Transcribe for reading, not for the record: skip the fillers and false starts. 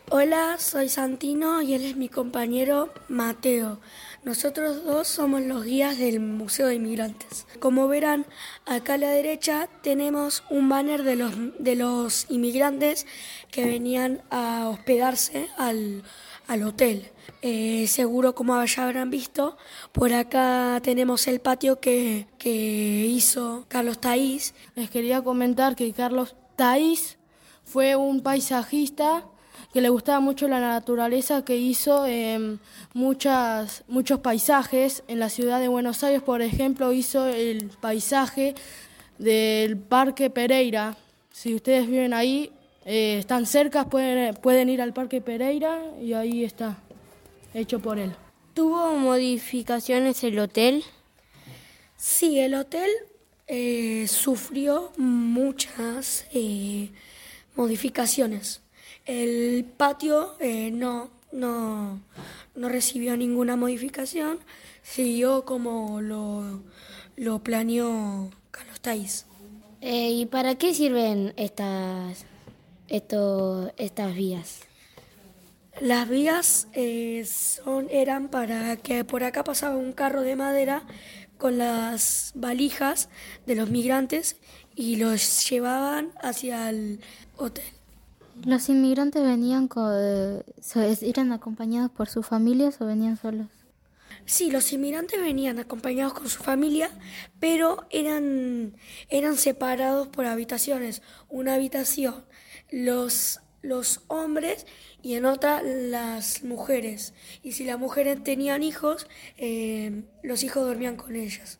Hola, soy Santino y él es mi compañero Mateo. Nosotros dos somos los guías del Museo de Inmigrantes. Como verán, acá a la derecha tenemos un banner de los inmigrantes que venían a hospedarse al hotel. Seguro como ya habrán visto, por acá tenemos el patio que hizo Carlos Taís. Les quería comentar que Carlos Taís fue un paisajista que le gustaba mucho la naturaleza, que hizo muchos paisajes en la ciudad de Buenos Aires. Por ejemplo, hizo el paisaje del Parque Pereira. Si ustedes viven ahí, están cerca, pueden ir al Parque Pereira y ahí está, hecho por él. ¿Tuvo modificaciones el hotel? Sí, el hotel sufrió muchas modificaciones. El patio no recibió ninguna modificación, siguió como lo planeó Carlos Taís. ¿Y para qué sirven estas vías? Las vías eran para que por acá pasaba un carro de madera con las valijas de los migrantes y los llevaban hacia el hotel. ¿Los inmigrantes eran acompañados por sus familias o venían solos? Sí, los inmigrantes venían acompañados con su familia, pero eran separados por habitaciones. Una habitación los hombres y en otra las mujeres. Y si las mujeres tenían hijos, los hijos dormían con ellas.